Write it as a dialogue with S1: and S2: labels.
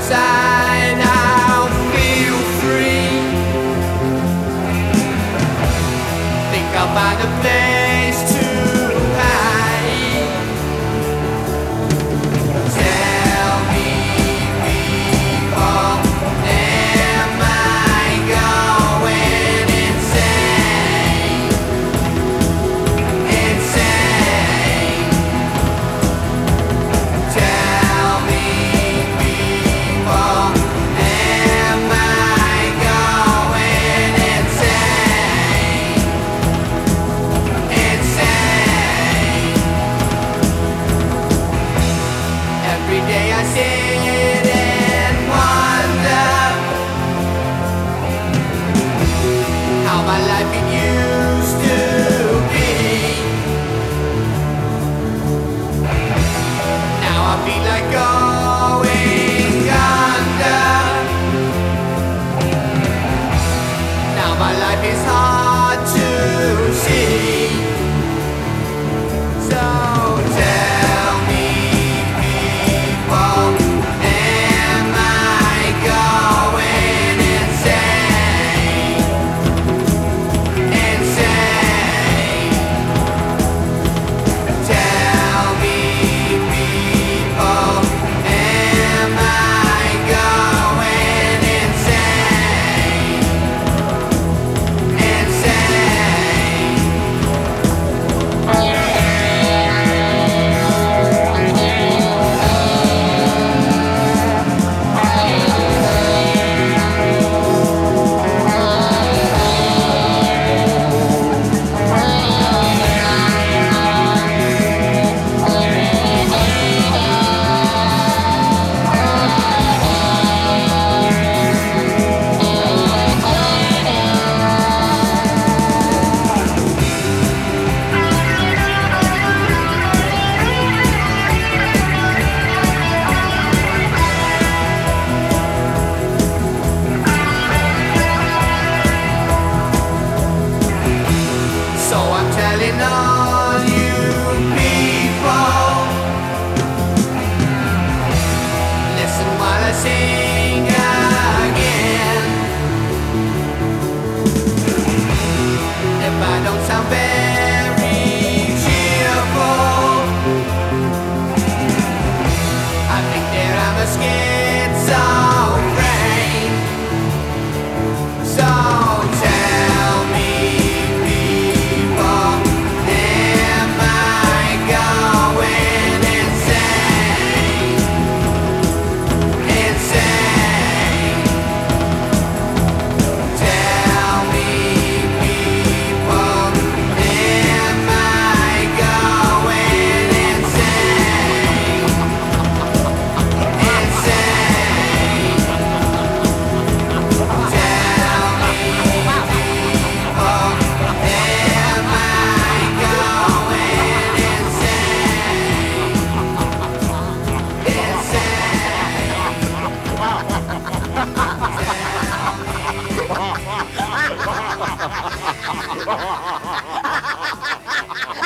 S1: outside, I'll feel free. Think I'll find a place to hide. Tell me, people, am I going insane? Insane. Tell me, people, am I going insane? Insane. Every day I sit and wonder how my life it used to be. Now I feel like going under. Now my life is hard to see. So tell me, people, am I going insane? Insane. Tell me, people, am I going insane? Insane. So I'm telling all you people, listen while I sing again. If I don't sound very cheerful, I think that I'm a schizophrenic. So tell me, people, am I going insane? Insane. Tell me, people, am I going insane? Insane. Tell me, people, am I going insane? Insane.